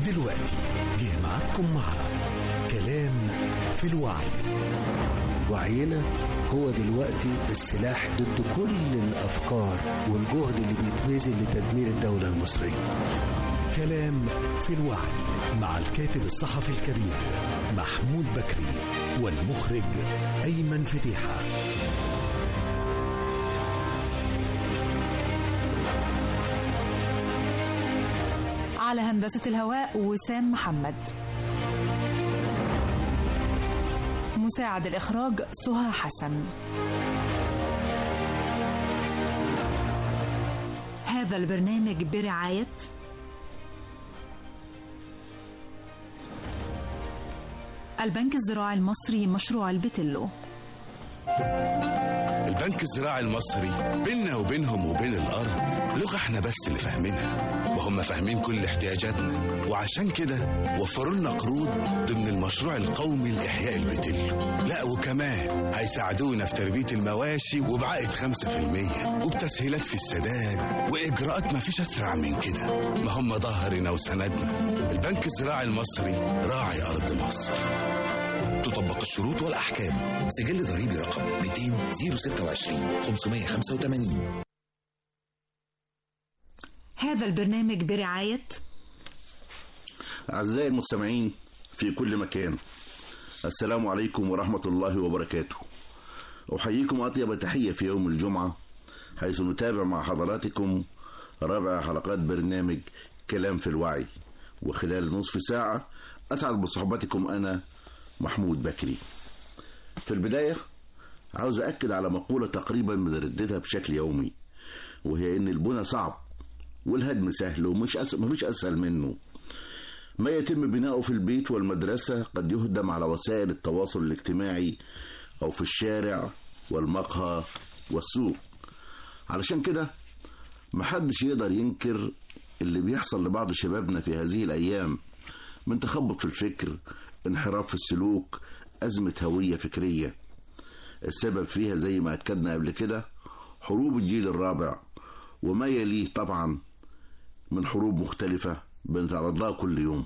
ودلوقتي جه معاكم مع كلام في الوعي. وعينا هو دلوقتي السلاح ضد كل الأفكار والجهد اللي بيتبذل لتدمير الدولة المصرية. كلام في الوعي مع الكاتب الصحفي الكبير محمود بكري والمخرج أيمن فتيحة. على هندسة الهواء وسام محمد، مساعد الإخراج سهى حسن. هذا البرنامج برعاية البنك الزراعي المصري مشروع البتلو. البنك الزراعي المصري بيننا وبينهم وبين الأرض لغة احنا بس اللي فاهمينها، وهم فاهمين كل احتياجاتنا، وعشان كده وفروا لنا قروض ضمن المشروع القومي لإحياء البتلو. لا وكمان هيساعدونا في تربية المواشي وبعائد 5% وبتسهيلات في السداد وإجراءات ما فيش أسرع من كده. ما هم ظهرنا وسندنا. البنك الزراعي المصري راعي أرض مصر. تطبق الشروط والأحكام. سجل ضريبي رقم 200-026-585. هذا البرنامج برعاية أعزائي المستمعين في كل مكان، السلام عليكم ورحمة الله وبركاته. أحييكم أطيب تحية في يوم الجمعة، حيث نتابع مع حضراتكم رابع حلقات برنامج كلام في الوعي، وخلال نصف ساعة أسعد بصحبتكم أنا محمود بكري. في البداية عاوز أكد على مقولة تقريبا بنرددها بشكل يومي، وهي إن البنى صعب والهدم سهل ومش مفيش أسهل منه. ما يتم بناؤه في البيت والمدرسة قد يهدم على وسائل التواصل الاجتماعي أو في الشارع والمقهى والسوق. علشان كده محدش يقدر ينكر اللي بيحصل لبعض شبابنا في هذه الأيام من تخبط في الفكر، انحراف في السلوك، أزمة هوية فكرية. السبب فيها زي ما أكدنا قبل كده حروب الجيل الرابع وما يليه طبعا من حروب مختلفة بنتعرض لها كل يوم،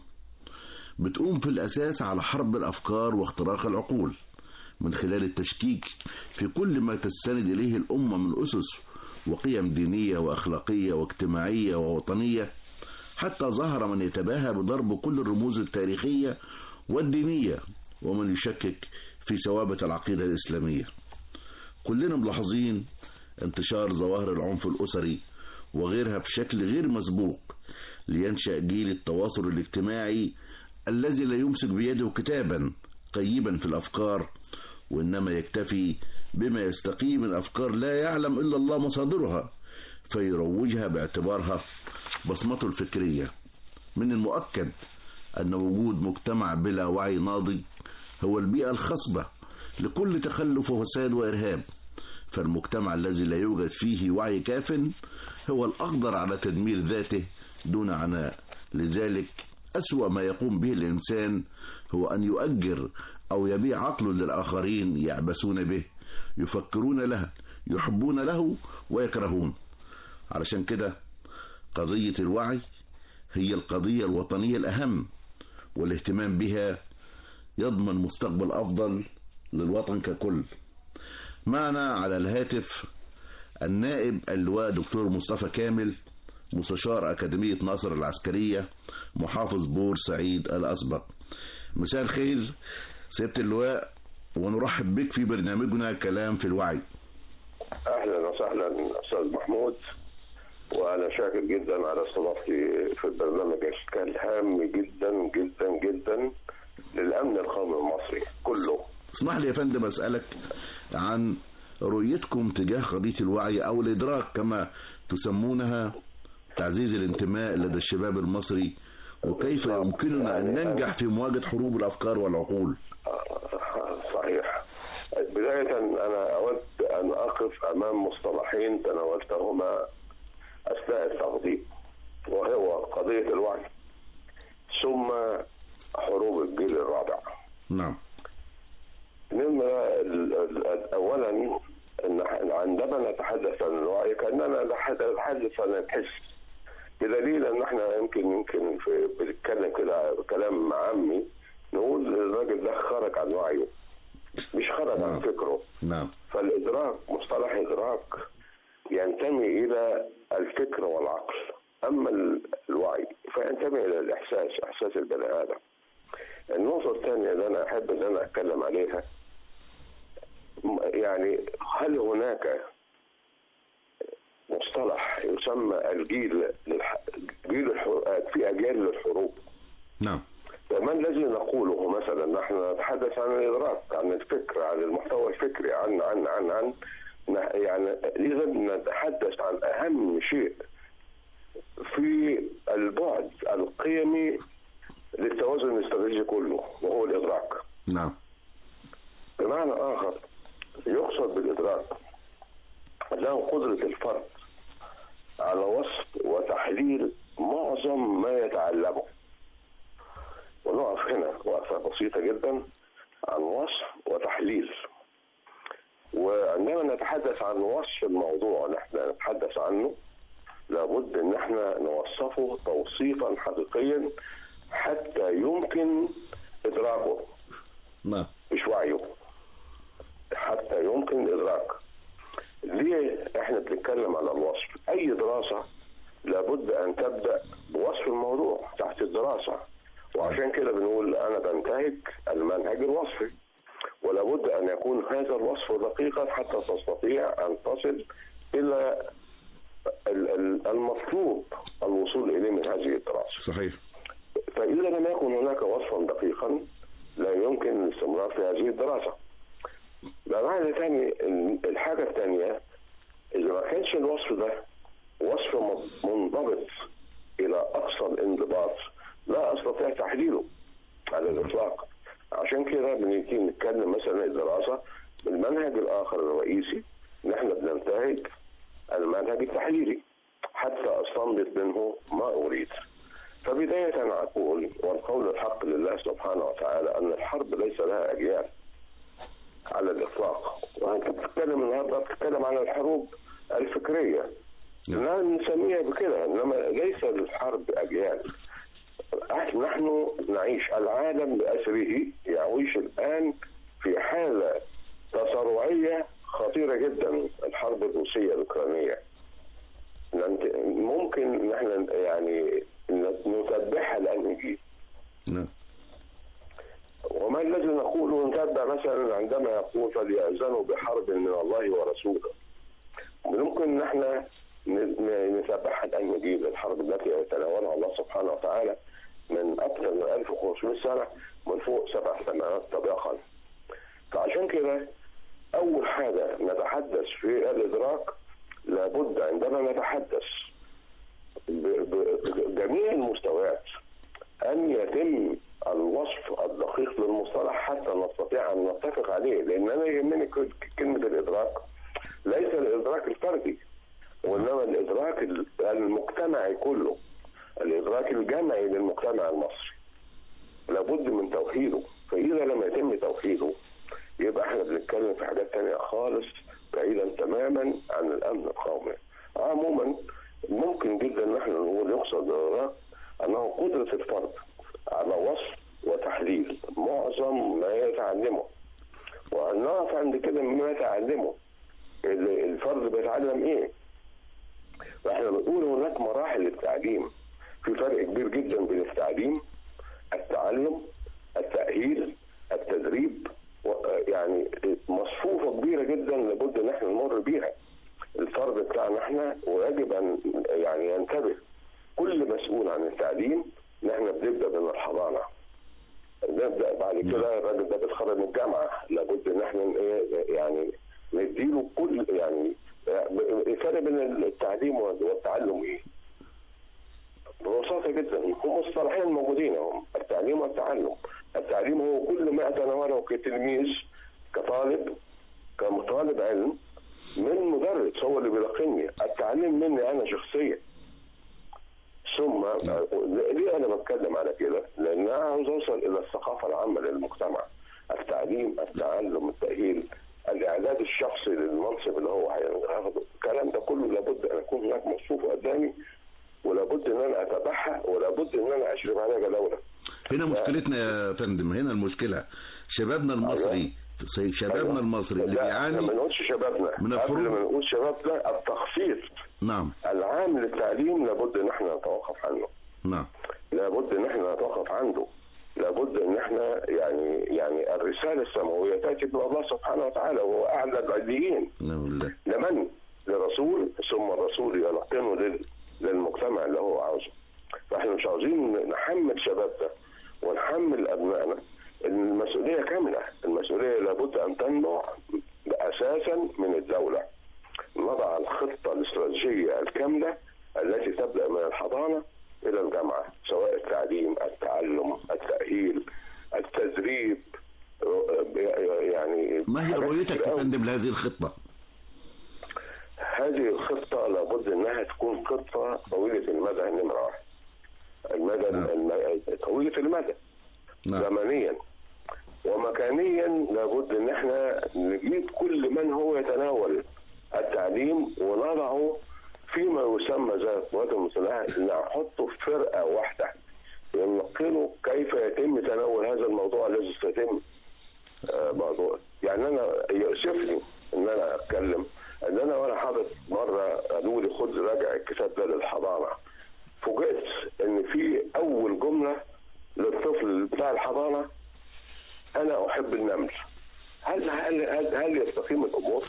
بتقوم في الأساس على حرب الأفكار واختراق العقول من خلال التشكيك في كل ما تستند إليه الأمة من أسس وقيم دينية وأخلاقية واجتماعية ووطنية، حتى ظهر من يتباهى بضرب كل الرموز التاريخية والدينية ومن يشكك في ثوابت العقيدة الإسلامية. كلنا ملاحظين انتشار ظواهر العنف الأسري وغيرها بشكل غير مسبوق، لينشأ جيل التواصل الاجتماعي الذي لا يمسك بيده كتابا قيبا في الأفكار، وإنما يكتفي بما يستقي من أفكار لا يعلم إلا الله مصادرها فيروجها باعتبارها بصمته الفكرية. من المؤكد أن وجود مجتمع بلا وعي ناضج هو البيئة الخصبة لكل تخلف وفساد وإرهاب، فالمجتمع الذي لا يوجد فيه وعي كاف هو الأقدر على تدمير ذاته دون عناء. لذلك أسوأ ما يقوم به الإنسان هو أن يؤجر أو يبيع عقله للآخرين يعبثون به، يفكرون له، يحبون له ويكرهون. علشان كده قضية الوعي هي القضية الوطنية الأهم، والاهتمام بها يضمن مستقبل أفضل للوطن ككل. معنا على الهاتف النائب اللواء دكتور مصطفى كامل، مستشار أكاديمية ناصر العسكرية، محافظ بورسعيد الأسبق. مساء الخير سيادة اللواء، ونرحب بك في برنامجنا كلام في الوعي. أهلا وسهلا أستاذ محمود، وأنا شاكر جدا على استضافتي في البرنامج الهام جدا جدا جدا للأمن القومي المصري كله. اسمح لي يا فندم أسألك عن رؤيتكم تجاه قضية الوعي أو الإدراك كما تسمونها، تعزيز الانتماء لدى الشباب المصري، وكيف يمكننا أن ننجح في مواجهة حروب الأفكار والعقول. صحيح. بداية أنا أود أن أقف أمام مصطلحين تناولتهما أثناء التقديم، وهو قضية الوعي ثم حروب الجيل الرابع. نعم. أولا إن عندما نتحدث عن الوعي كأننا نتحدث عن الحس، بدليل ان احنا يمكن بنتكلم كده كلام عامي نقول الراجل ده خرج عن وعيه، مش خرج عن فكره. نعم. فالادراك، مصطلح ادراك ينتمي الى الفكر والعقل، اما الوعي فينتمي الى الاحساس، احساس البني ادم. النقطه الثانيه اللي انا احب ان انا اتكلم عليها، يعني هل هناك مصطلح يسمى الجيل في اجيال للحروب؟ نعم. وما الذي نقوله مثلا؟ نحن نتحدث عن الادراك، عن الفكر، عن المحتوى الفكري، عن يعني اذا نتحدث عن اهم شيء في البعد القيمي للتوازن الاستراتيجي كله، وهو الادراك. نعم. بمعنى اخر يقصد بالادراك له قدرة الفرد على وصف وتحليل معظم ما يتعلمه. ونقف هنا وقفة بسيطة جدا عن وصف وتحليل. وعندما نتحدث عن وصف الموضوع نحن نتحدث عنه، لابد ان احنا نوصفه توصيفا حقيقيا حتى يمكن ادراكه. نعم. مش وعيه، حتى يمكن ادراك. ليه احنا بنتكلم على الوصف؟ اي دراسة لابد ان تبدأ بوصف الموضوع تحت الدراسة، وعشان كده بنقول انا بنتهج المنهج الوصفي، ولابد ان يكون هذا الوصف دقيقا حتى تستطيع ان تصل الى المطلوب الوصول اليه من هذه الدراسة. صحيح. فاذا لم يكن هناك وصفا دقيقا لا يمكن الاستمرار في هذه الدراسة. بمعنى ثاني، الحاجة الثانية، إذا ما كانش الوصف ده وصف منضبط إلى أقصى الانضباط لا أستطيع تحديده على الإطلاق. عشان كده بنيجي نتكلم مثلا الدراسة بالمنهج الآخر الرئيسي، نحن بننتهج المنهج التحليلي حتى أستنبط منه ما أريد. فبداية أقول، والقول الحق لله سبحانه وتعالى، أن الحرب ليس لها أجيال على الإطلاق. وأنت بتتكلم النهارده بتتكلم عن الحروب الفكرية، لا نسميها بكده، إنما ليس للحرب أجيال. نحن نعيش، العالم بأسره يعيش الآن في حالة تصارعية خطيرة جدا، الحرب الروسية الأوكرانية. ممكن نحن يعني نتبعها لأن نجيب. نعم. وما الذي نقوله نتبع مثلا عندما يقول فليأذنوا بحرب من الله ورسوله؟ ممكن نحن نتبعها لأن نجيب الحرب التي يتناولها الله سبحانه وتعالى من أكثر من 1500 سنة، من فوق 7 سماوات طبقا. فعشان كده أول حاجة نتحدث في الإدراك، لابد عندما نتحدث بجميع المستويات أن يتم الوصف الدقيق للمصطلح حتى نستطيع أن نتفق عليه. لأن أنا يهمني كلمة الإدراك ليس الإدراك الفردي، وإنما الإدراك المجتمعي كله، الإدراك الجمعي للمجتمع المصري، لابد من توحيده. فإذا لم يتم توحيده يبقى احنا بنتكلم في حاجات تانية خالص بعيدا تماما عن الأمن القومي. عموما ممكن جدا ان احنا نقول يقصد الإدراك أنه قدرة الفرد على وصف وتحليل معظم ما يتعلمه، وأن نقف عند كده مما يتعلمه. الفرد بيتعلم ايه؟ فاحنا بنقول هناك مراحل للتعليم، في فرق كبير جدا بين التعليم، التعلم، التأهيل، التدريب، يعني مصفوفة كبيرة جدا لابد ان احنا نمر بيها الفرد بتاعنا احنا. ويجب ان يعني ينتبه كل مسؤول عن التعليم. نحن بنبدأ من الحضانة، نبدأ بعد كده الراجل ده بيتخرج من الجامعة، لابد ان احنا يعني نديله كل يعني الفرق بين التعليم والتعلم ايه؟ ببساطة جدا هم مصطلحين موجودين هم، التعليم والتعلم. التعليم هو كل ما أتناوله كتلميذ، كطالب، كمطالب علم، من مدرس هو اللي بيلقني. التعليم مني أنا شخصيا. ثم ليه أنا بتكلم على كده؟ لأن أنا عاوز أوصل إلى الثقافة العامة للمجتمع. التعليم، التعلم، التأهيل، الإعداد الشخصي للمنصب اللي هو هياخده، الكلام ده كله لابد أن يكون هناك مصفوف قدامي ولابد ان انا اتبعها، ولابد ان انا اشرف عليها كدوله. هنا مشكلتنا يا فندم، هنا المشكله شبابنا المصري، شبابنا المصري اللي بيعاني. ما نقولش شبابنا، من قبل ما نقول شبابنا التخطيط نعم العام للتعليم لابد ان احنا نتوقف عنه. نعم، لابد ان احنا نتوقف عنده. لابد ان احنا يعني الرساله السماويه تاتي من الله سبحانه وتعالى، وهو اعلى العليين. لمن؟ لرسول، ثم الرسول يلقنه للمجتمع اللي هو عاوزه. فاحنا مش عاوزين نحمل شبابنا ونحمل ابنائنا المسؤوليه كامله. المسؤوليه لابد ان تنبع اساسا من الدوله. نضع الخطه الاستراتيجيه الكامله التي تبدا من الحضانه الى الجامعه، سواء التعليم، التعلم، التاهيل، التدريب. يعني ما هي رؤيتك يا فندم لهذه الخطه؟ هذه الخطه لابد انها تكون خطه طويله المدى، نمره واحد. طويله المدى زمنيا ومكانيا. لابد ان احنا نجيب كل من هو يتناول التعليم ونضعه فيما يسمى زي القوات المسلحه، نحطه في فرقه واحده وننقله كيف يتم تناول هذا الموضوع الذي سيتم موضوع. يعني انا يؤسفني ان انا اتكلم ان انا وانا حاطط مره قالوا لي خد راجع الكتاب ده للحضانه، فوجئت ان في اول جمله للطفل بتاع الحضانه: انا احب النمل. هل يستقيم الامور؟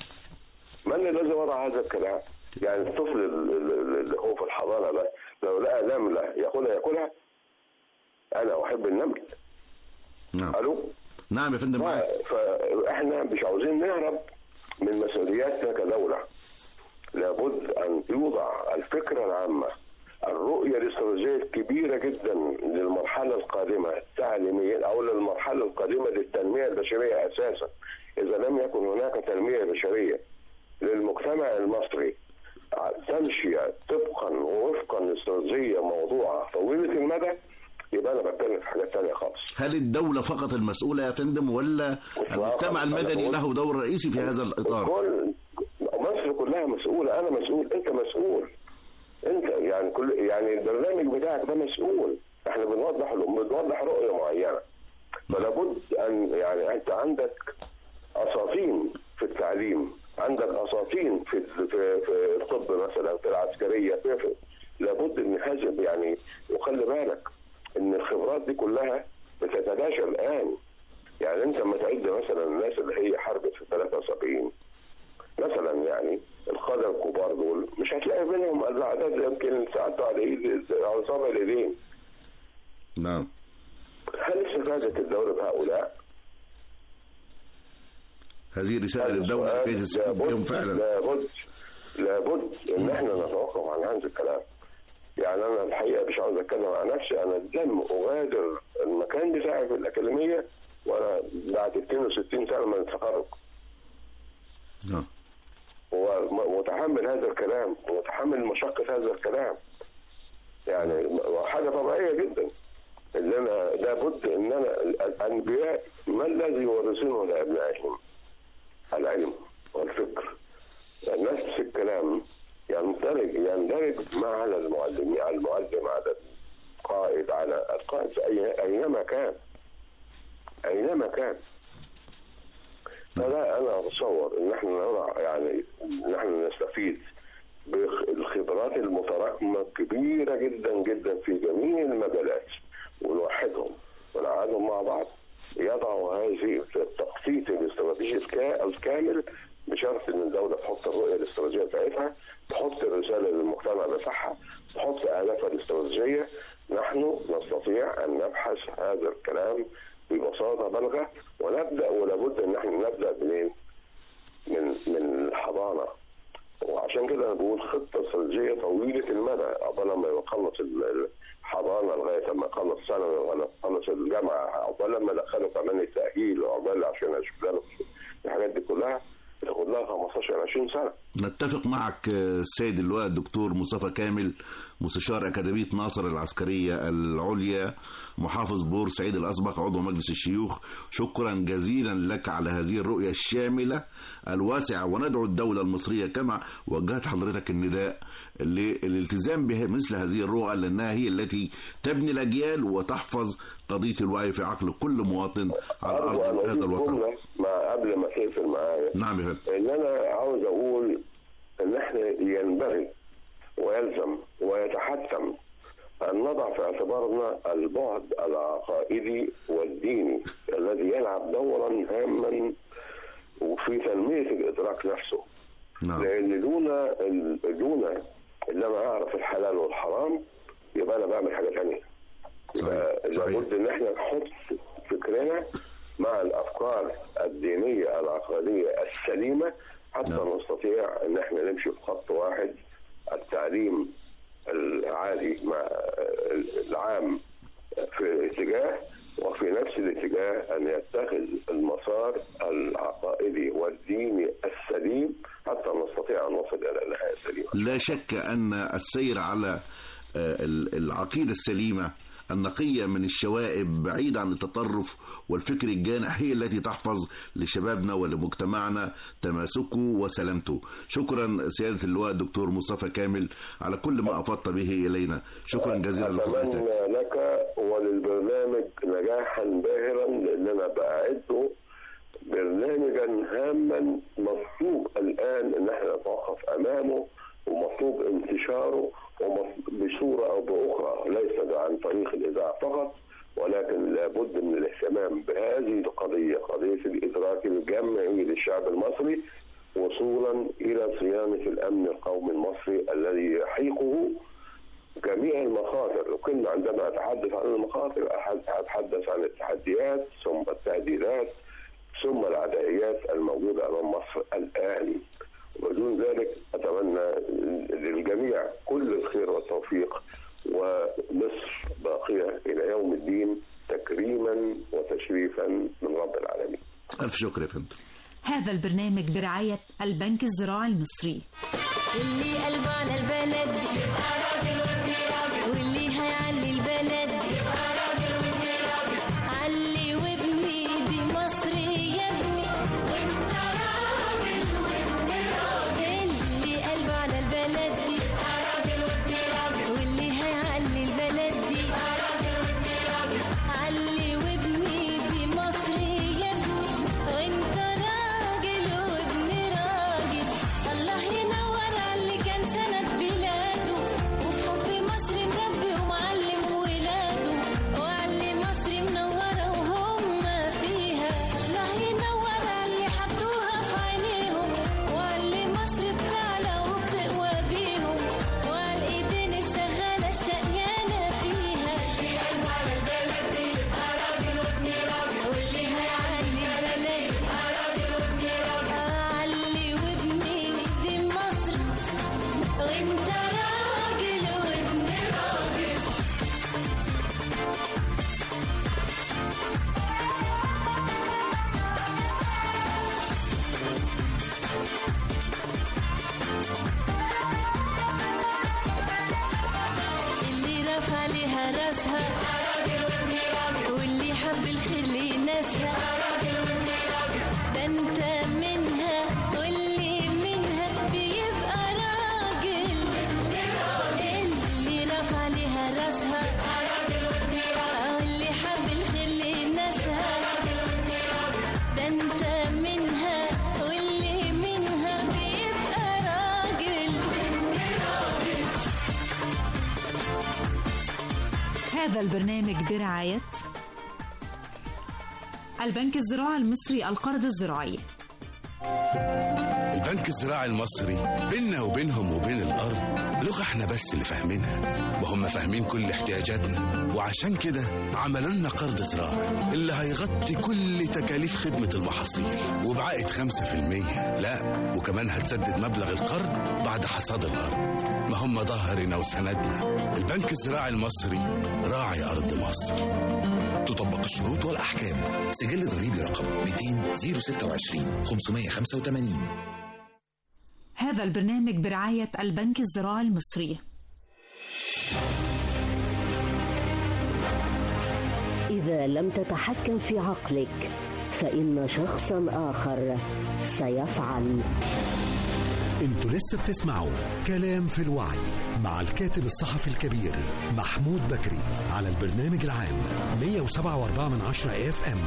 من الذي وضع هذا الكلام؟ يعني الطفل اللي هو في الحضانه ده لو لقى نمله ياكلها. انا احب النمل. نعم. الو. نعم يا فندم. فاحنا مش عاوزين نهرب من مسؤولياتنا كدوله. لابد ان يوضع الفكره العامه، الرؤيه الاستراتيجيه الكبيره جدا للمرحله القادمه التعليميه او للمرحله القادمه للتنميه البشريه اساسا. اذا لم يكن هناك تنميه بشريه للمجتمع المصري تمشي طبقا ووفقا لاستراتيجيه موضوعه طويله المدى، يبقى انا بتكلم في حاجات ثانيه خالص. هل الدوله فقط المسؤوله يا فندم ولا المجتمع المدني له دور رئيسي في هذا الاطار؟ مصر كلها مسؤوله، انا مسؤول، انت مسؤول، انت يعني البرنامج بتاعك ده مسؤول. احنا بنوضح رؤيه معينه. فلابد ان يعني انت عندك اساطين في التعليم، عندك اساطين في الطب مثلا، في العسكريه، لابد ان هذا يعني وخلي بالك ان الخبرات دي كلها بتتلاشى الان. يعني انت لما تعد مثلا الناس اللي هي حربت في 73 مثلا، يعني القاده الكبار دول مش هتلاقي بينهم الاعداد يمكن ساعتها على صابع اليدين. نعم. هل استفادت الدوله بهؤلاء؟ هذه رساله للدوله كي تستفيد بهم فعلا. لابد ان احنا نتوقف عن هذا الكلام. يعني انا الحقيقه مش عاوز اتكلم عن نفسي، انا لم اغادر المكان بتاعي في الاكاديميه وانا بعد 62 سنه من التخرج. نعم. ومتحمل هذا الكلام ومتحمل مشقه هذا الكلام. يعني حاجه طبيعيه جدا. اللي انا لابد ان انا الانبياء ما الذي يورثونه لابنائهم؟ العلم والفكر. يعني نفس الكلام يندرج مع على المعلم، على القائد اينما كان. فلا انا اتصور ان احنا نضع يعني ان احنا نستفيد بالخبرات المتراكمه كبيره جدا جدا في جميع المجالات ونوحدهم ونقعدهم مع بعض، يضعوا هذه التخطيط الاستراتيجي الكامل، بشرط ان الدوله تحط الرؤيه الاستراتيجيه بتاعتها، تحط الرساله للمجتمع بتاعها، تحط اهدافها الاستراتيجيه. نحن نستطيع ان نبحث هذا الكلام ببساطه بالغه ونبدا، ولابد ان احنا نبدا منين؟ من الحضانه. وعشان كده انا بقول خطه استراتيجيه طويله المدى، قبل ما يخلص الحضانه لغايه ما يخلص ثانوي ولا يخلص الجامعه، قبل ما يدخله كمان التاهيل، وقبل عشان اشوف له الحاجات دي كلها. بتاخد لها 15-20 سنة. نتفق معك السيد اللواء الدكتور مصطفى كامل، مستشار أكاديمية ناصر العسكرية العليا، محافظ بورسعيد الأسبق، عضو مجلس الشيوخ. شكرا جزيلا لك على هذه الرؤية الشاملة الواسعة، وندعو الدولة المصرية كما وجهت حضرتك النداء للالتزام بمثل هذه الرؤى، لأنها هي التي تبني الأجيال وتحفظ قضية الوعي في عقل كل مواطن على أرض هذا الوطن. قبل ما تقفل معايا، نعم يا فندم، ان انا عاوز اقول ان احنا ينبغي ويلزم ويتحتم ان نضع في اعتبارنا البعد العقائدي والديني الذي يلعب دورا هاما وفي تنمية الادراك نفسه. نعم. لان دون ان انا اعرف الحلال والحرام يبقى انا بعمل حاجة ثانية. يبقى لابد ان احنا نحط فكرنا مع الافكار الدينية العقدية السليمة حتى نستطيع ان احنا نمشي في خط واحد، التعليم العالي مع العام في اتجاه، وفي نفس الاتجاه ان يتخذ المسار العقائدي والديني السليم حتى نستطيع ان نصل الى النهاية السليمة. لا شك ان السير على العقيدة السليمة النقية من الشوائب بعيد عن التطرف والفكر الجانح هي التي تحفظ لشبابنا ولمجتمعنا تماسكه وسلامته. شكرا سيادة اللواء الدكتور مصطفى كامل على كل ما أفضت به إلينا. شكرا جزيلا لحضرتك. أتمنى لك وللبرنامج نجاحا باهرا، لأننا بأعده برنامجا هاما مطلوب الآن أن احنا نتوقف أمامه، ومطلوب انتشاره بصورة أو بأخرى، ليس عن طريق الإذاعة فقط، ولكن لابد من الاهتمام بهذه القضية، قضية الإدراك الجمعي للشعب المصري وصولا إلى صيانة الأمن القومي المصري الذي يحيقه جميع المخاطر. وكنا عندما أتحدث عن المخاطر أتحدث عن التحديات ثم التهديدات ثم العدائيات الموجودة أمام مصر الآن. وبدون ذلك أتمنى للجميع كل الخير والتوفيق، ومصر باقية إلى يوم الدين تكريما وتشريفا من رب العالمين. ألف شكر يا فندم. هذا البرنامج برعاية البنك الزراعي المصري. اللي قلبه على البلد يبقى راجل وابني راجل، واللي هيعلي البلد يبقى راجل وابني راجل، علي وابني دي مصر يا ابني، وانت راجل وابني راجل. اللي قلبه على البلد يبقى راجل وابني راجل، واللي هيعلي البلد يبقى راجل وابني راجل، علي وابني دي مصر يا ابني، وانت راجل وابني راجل. الله ينور على اللي كان سند بلاده، وفي حب مصر مربي ومعلم ولاده، وعلي مصر منورة وهم فيها. الله ينور على اللي حطوها في عينيهم، وعلي مصر بتعلى وبتقوى بيهم، وعلى الايدين الشغالة الشقيانة فيها. اللي قلبه على البلد يبقى راجل وابني راجل، واللي هيعلي البلد يبقى راجل وابني راجل، علي وابني دي مصر، وانت راجل وابني راجل. اللي رفع لها راسها راجل وابني راجل، واللي حب الخير لناسها راجل وابني راجل، ده انت منها واللي منها بيبقى راجل وابني راجل. اللي رفع لها راسها راجل وابني راجل، واللي حب الخير لناسها راجل وابني راجل، ده انت منها واللي منها بيبقى راجل وابني راجل. هذا البرنامج برعاية البنك الزراعي المصري القرض الزراعي. البنك الزراعي المصري بيننا وبينهم وبين الأرض لغة احنا بس اللي فاهمينها، وهم فاهمين كل احتياجاتنا، وعشان كده عملوا لنا قرض زراعي اللي هيغطي كل تكاليف خدمة المحاصيل وبعائد 5%. لا، وكمان هتسدد مبلغ القرض بعد حصاد الأرض. ما هم ظهرنا وسندنا. البنك الزراعي المصري راعي أرض مصر. تطبق الشروط والأحكام. سجل ضريبي رقم 200-026 585. هذا البرنامج برعاية البنك الزراعي المصري. إذا لم تتحكم في عقلك فإن شخصا آخر سيفعل. انتوا لسه بتسمعوا كلام في الوعي مع الكاتب الصحفي الكبير محمود بكري على البرنامج العام 107.4 FM.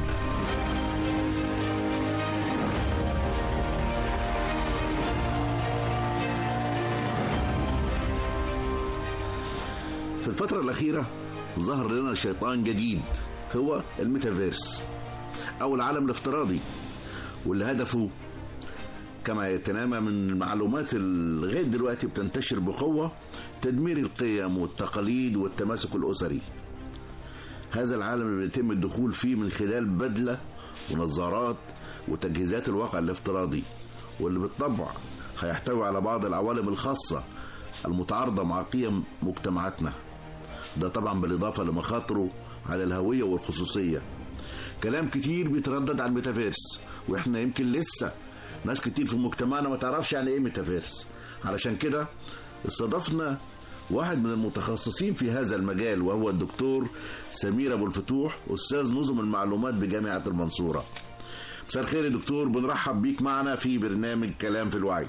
في الفترة الأخيرة ظهر لنا شيطان جديد هو الميتافيرس أو العالم الافتراضي، واللي هدفه كما يتنامى من المعلومات لغاية دلوقتي بتنتشر بقوة تدمير القيم والتقاليد والتماسك الأسري. هذا العالم اللي بيتم الدخول فيه من خلال بدلة ونظارات وتجهيزات الواقع الافتراضي، واللي بالطبع هيحتوي على بعض العوالم الخاصة المتعارضة مع قيم مجتمعاتنا. ده طبعا بالإضافة لمخاطره على الهوية والخصوصية. كلام كتير بيتردد على الميتافيرس، واحنا يمكن لسه ناس كتير في مجتمعنا ما تعرفش يعني ايه ميتافيرس. علشان كده استضفنا واحد من المتخصصين في هذا المجال، وهو الدكتور سمير أبو الفتوح، أستاذ نظم المعلومات بجامعة المنصورة. مساء الخير يا دكتور، بنرحب بيك معنا في برنامج كلام في الوعي.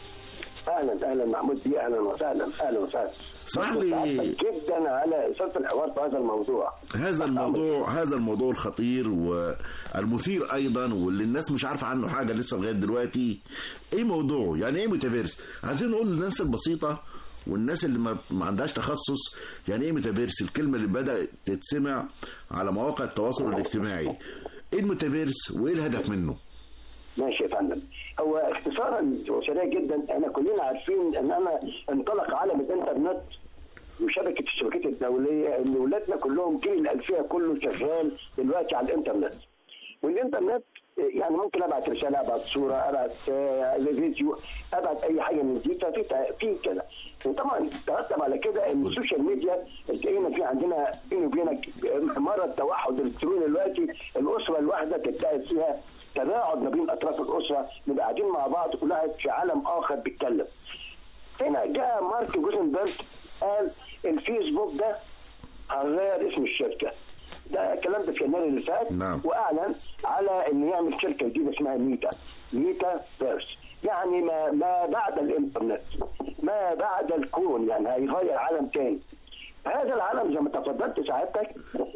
اهلا محمود بيه، اهلا وسهلا. اسمح لي جدا على اثاره الحوار في هذا الموضوع. هذا الموضوع الخطير والمثير ايضا، واللي الناس مش عارفه عنه حاجه لسه لغايه دلوقتي. ايه موضوعه؟ يعني ايه ميتافيرس؟ عايزين نقول للناس البسيطه والناس اللي ما عندهاش تخصص يعني ايه ميتافيرس، الكلمه اللي بدات تتسمع على مواقع التواصل الاجتماعي. ايه الميتافيرس وايه الهدف منه؟ ماشي يا فندم. هو اختصارا وسريع جدا، احنا كلنا عارفين ان انطلق عالم الانترنت وشبكه الشبكات الدوليه، ان ولادنا كلهم جيل الالفيه كله شغال دلوقتي على الانترنت. والانترنت يعني ممكن ابعت رساله، ابعت صوره، ابعت فيديو، ابعت اي حاجه من دي في كده. وطبعا ترتب على كده ان السوشيال ميديا التقينا في عندنا بيني وبينك مرض توحد الكتروني دلوقتي. الاسره الواحده تتلاقي فيها تباعد ما بين اطراف الاسره، نبقى قاعدين مع بعض كل واحد في عالم اخر بيتكلم. هنا جاء مارك زوكربيرج قال الفيسبوك ده هنغير اسم الشركه. ده الكلام ده في يناير اللي فات. نعم. واعلن على انه يعمل شركه جديده اسمها ميتا فيرس، يعني ما بعد الانترنت، ما بعد الكون، يعني هيغير عالم تاني. هذا العالم زي ما تفضلت سعادتك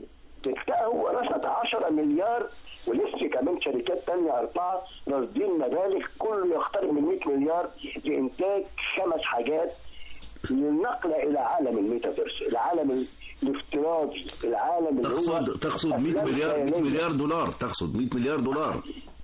هو رصد 10 مليار، ولسه كمان شركات تانية 4 راصدين مبالغ كله يقترب من 100 مليار لإنتاج 5 حاجات للنقل إلى عالم الميتافيرس، العالم الافتراضي، العالم اللي هو تقصد 100 مليار دولار، تقصد 100 مليار دولار.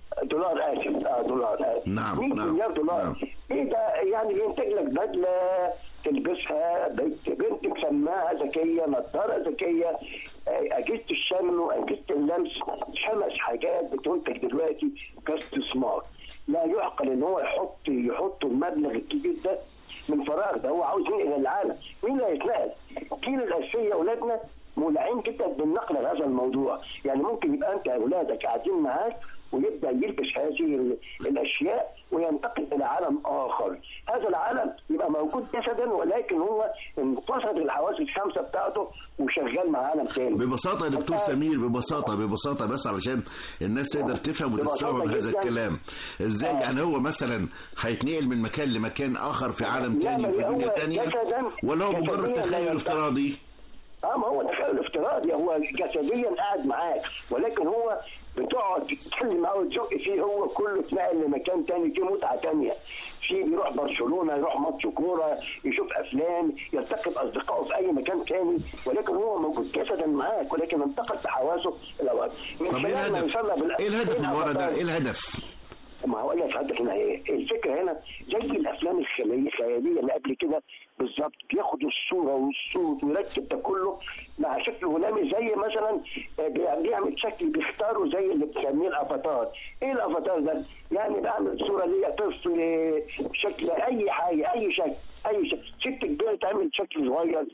دولار. نعم. 100 مليار دولار. نعم. ايه ده؟ يعني بينتج لك بدله تلبسها، بنتك سماعه ذكيه، نظاره ذكيه، اجهزه الشم واجهزه اللمس، 5 حاجات بتنتج دلوقتي كاستثمار. لا يعقل ان هو يحط المبلغ الكبير ده من فراغ. ده هو عاوز ينقل العالم. مين اللي هيتنقل؟ جيل الاسفيه اولادنا مولعين جدا بالنقل لهذا الموضوع. يعني ممكن يبقى انت اولادك قاعدين معاك ويبدا يلبس هذه الاشياء وينتقل الى عالم اخر. هذا العالم يبقى موجود جسدا، ولكن هو انفصل الحواس ال5 بتاعته وشغال مع عالم ثاني. ببساطه يا دكتور سمير، ببساطه بس علشان الناس تقدر تفهم وتستوعب هذا الكلام. ازاي يعني هو مثلا هيتنقل من مكان لمكان اخر في عالم ثاني في دنيا ثانيه، ولا هو مجرد تخيل افتراضي؟ ما هو تخيل افتراضي، هو جسديا قاعد معاك، ولكن هو بتقعد تتكلم معاه وتزق فيه، هو كله اتنقل لمكان تاني فيه متعه تانيه. فيه بيروح برشلونه، يروح ماتش كوره، يشوف افلام، يلتقي باصدقائه في اي مكان تاني، ولكن هو موجود جسدا معاك، ولكن انتقل بحواسه الى وقت. طب ايه الهدف من ورا ده؟ ايه الهدف؟ ما هو اللي هدف هنا ايه؟ الفكره هنا زي الافلام الخياليه اللي قبل كده بالظبط، بياخد الصوره والصوت ويركب ده كله مع شكل هلامي، زي مثلا بيعمل شكل بيختاره زي اللي بتسميه الافاتار. ايه الافاتار ده؟ يعني بعمل صوره ليا طفل، شكل اي حاجه، اي شكل، ست كبيره تعمل شكل صغير،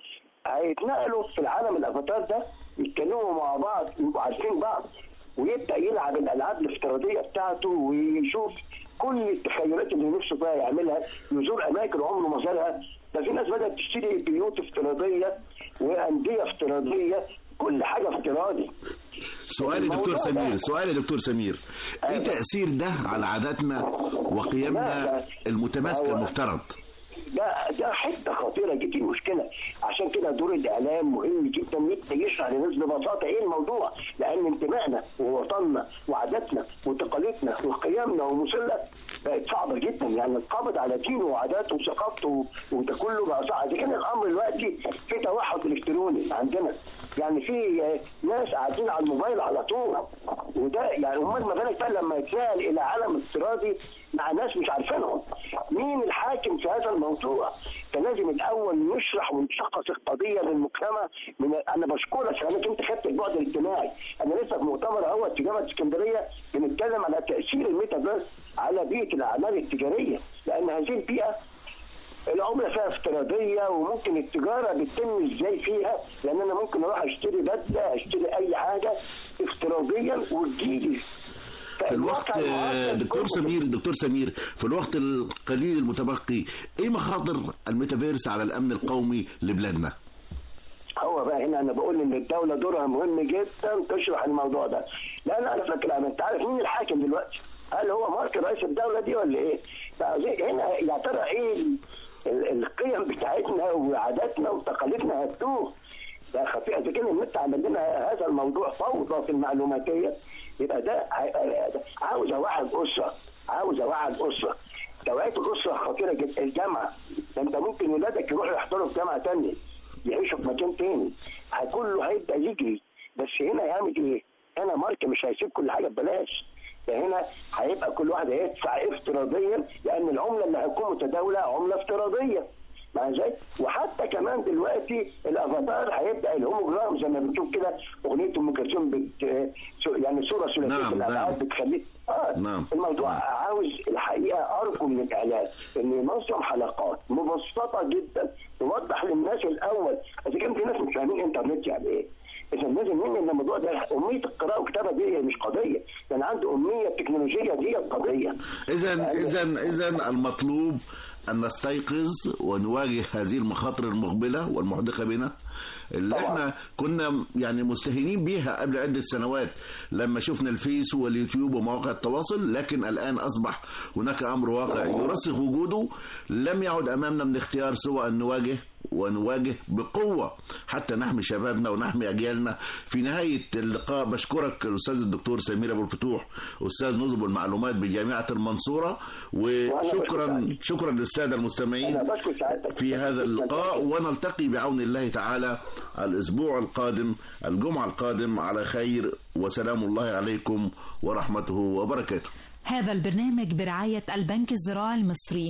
هيتنقلوا في العالم الافاتار ده، يتكلموا مع بعض، يبقوا عارفين بعض، ويبدا يلعب الالعاب الافتراضيه بتاعته ويشوف كل التخيلات اللي نفسه فيها يعملها، يزور اماكن عمره ما زارها. ده في ناس بدات تشتري بيوت افتراضيه وانديه افتراضيه، كل حاجه افتراضي. سؤالي دكتور سمير، ايه تأثير ده على عاداتنا وقيمنا المتماسكة المفترض؟ ده حته خطيره جدا، مشكله. عشان كده دور الاعلام مهم جدا، يبدا يشرح للناس ببساطه ايه الموضوع، لان انتمائنا ووطننا وعاداتنا وتقاليدنا وقيمنا ومثلنا بقت صعبه جدا. يعني القبض على دينه وعاداته وثقافته وده كله بقى صعب. اذا كان الامر دلوقتي في توحد الكتروني عندنا، يعني في ناس قاعدين على الموبايل على طول، وده يعني امال ما بالك بقى لما يتنقل الى عالم افتراضي مع ناس مش عارفينهم. مين الحاكم في هذا الموضوع؟ فلازم الاول نشرح ونشخص القضيه للمجتمع. انا بشكرك لانك انت خدت البعد الاجتماعي. انا لسه في مؤتمر اهو في جامعه اسكندريه بنتكلم على تاثير الميتافيرس على بيئه الاعمال التجاريه، لان هذه البيئه العمله فيها افتراضيه، وممكن التجاره بتتم ازاي فيها، لان انا ممكن اروح اشتري بدله، اشتري اي حاجه افتراضيا وتجيلي في الوقت. دكتور سمير في الوقت القليل المتبقي، ايه مخاطر الميتافيرس على الامن القومي لبلادنا؟ هو بقى هنا انا بقول ان الدوله دورها مهم جدا تشرح الموضوع ده، لان على فكره انت عارف مين الحاكم دلوقتي؟ هل هو مارك رئيس الدوله دي ولا ايه؟ هنا يا ترى ايه القيم بتاعتنا وعاداتنا وتقاليدنا هتوه؟ ده خطيئه. اذا كان النت عمل لنا هذا الموضوع فوضى في المعلوماتيه، يبقى ده عاوزه وعي اسره. توعيه الاسره خطيره جدا. الجامعه، ده انت ممكن ولادك يروحوا يحضروا في جامعه ثانيه، يعيشوا في مكان ثاني، كله هيبدا يجري. بس هنا يعمل ايه؟ هنا مارك مش هيسيب كل حاجه ببلاش، هنا هيبقى كل واحد هيدفع افتراضيا، لان العمله اللي هتكون متداوله عمله افتراضيه. مع ذلك وحتى كمان دلوقتي الافاتار هيبدا الهولوجرام زي ما بنشوف كده اغنيه ام كلثوم يعني صوره ثلاثيه الابعاد بتخليه الموضوع عاوز الحقيقه ارجو من الاعلام ان ينظم حلقات مبسطه جدا توضح للناس الاول. اذا كان في ناس مش فاهمين انترنت يعني ايه، اذا لازم ان الموضوع ده اميه القراءه والكتابه دي مش قضيه، يعني عنده اميه التكنولوجيه دي قضيه. اذا المطلوب أن نستيقظ ونواجه هذه المخاطر المقبلة والمحدقة بنا اللي احنا كنا يعني مستهينين بيها قبل عدة سنوات لما شفنا الفيس واليوتيوب ومواقع التواصل، لكن الآن أصبح هناك أمر واقع يرسخ وجوده. لم يعد أمامنا من اختيار سوى أن نواجه بقوة حتى نحمي شبابنا ونحمي أجيالنا. في نهاية اللقاء بشكرك الأستاذ الدكتور سمير أبو الفتوح، أستاذ نظم المعلومات بجامعة المنصورة، وشكرا للسادة المستمعين في هذا اللقاء، ونلتقي بعون الله تعالى الأسبوع القادم الجمعة القادم على خير، وسلام الله عليكم ورحمته وبركاته. هذا البرنامج برعاية البنك الزراعي المصري.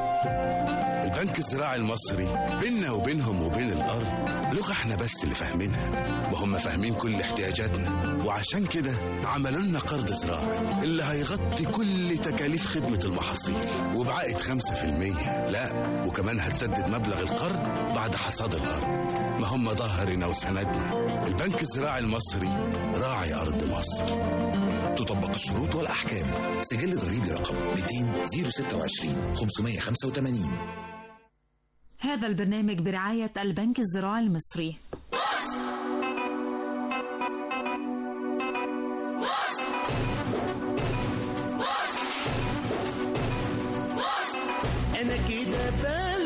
البنك الزراعي المصري بيننا وبينهم وبين الأرض لغة احنا بس اللي فاهمينها، وهم فاهمين كل احتياجاتنا، وعشان كده عملوا لنا قرض زراعي اللي هيغطي كل تكاليف خدمة المحاصيل وبعائد 5%. لا، وكمان هتسدد مبلغ القرض بعد حصاد الأرض. ما هم ظهرنا وسندنا. البنك الزراعي المصري راعي أرض مصر. تطبق الشروط والأحكام. سجل ضريبي رقم 200-026-585. هذا البرنامج برعاية البنك الزراعي المصري. أنا كده